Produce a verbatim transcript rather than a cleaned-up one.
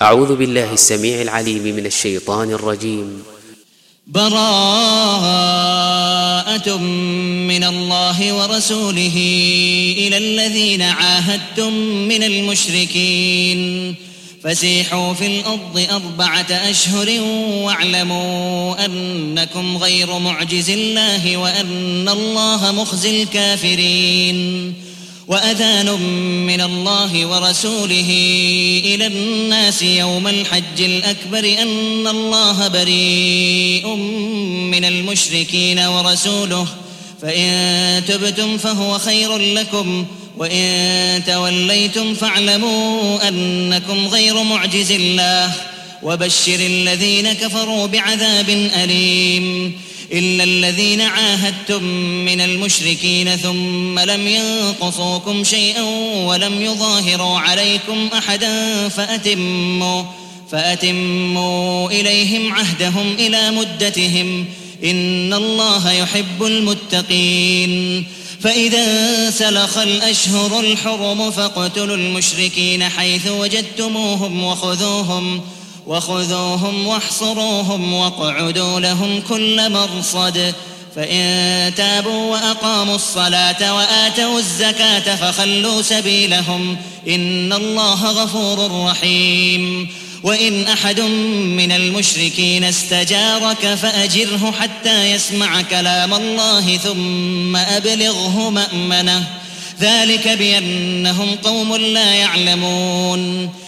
أعوذ بالله السميع العليم من الشيطان الرجيم. براءة من الله ورسوله إلى الذين عاهدتم من المشركين فسيحوا في الأرض أربعة أشهر واعلموا أنكم غير معجز الله وأن الله مخزي الكافرين. وأذان من الله ورسوله إلى الناس يوم الحج الأكبر أن الله بريء من المشركين ورسوله فإن تبتم فهو خير لكم وإن توليتم فاعلموا أنكم غير معجز الله وبشر الذين كفروا بعذاب أليم. إلا الذين عاهدتم من المشركين ثم لم ينقصوكم شيئا ولم يظاهروا عليكم أحدا فأتموا, فأتموا إليهم عهدهم إلى مدتهم إن الله يحب المتقين. فإذا سلخ الأشهر الحرم فاقتلوا المشركين حيث وجدتموهم وخذوهم وخذوهم واحصروهم واقعدوا لهم كل مرصد فإن تابوا وأقاموا الصلاة وآتوا الزكاة فخلوا سبيلهم إن الله غفور رحيم. وإن أحد من المشركين استجارك فأجره حتى يسمع كلام الله ثم أبلغه مأمنه ذلك بأنهم قوم لا يعلمون.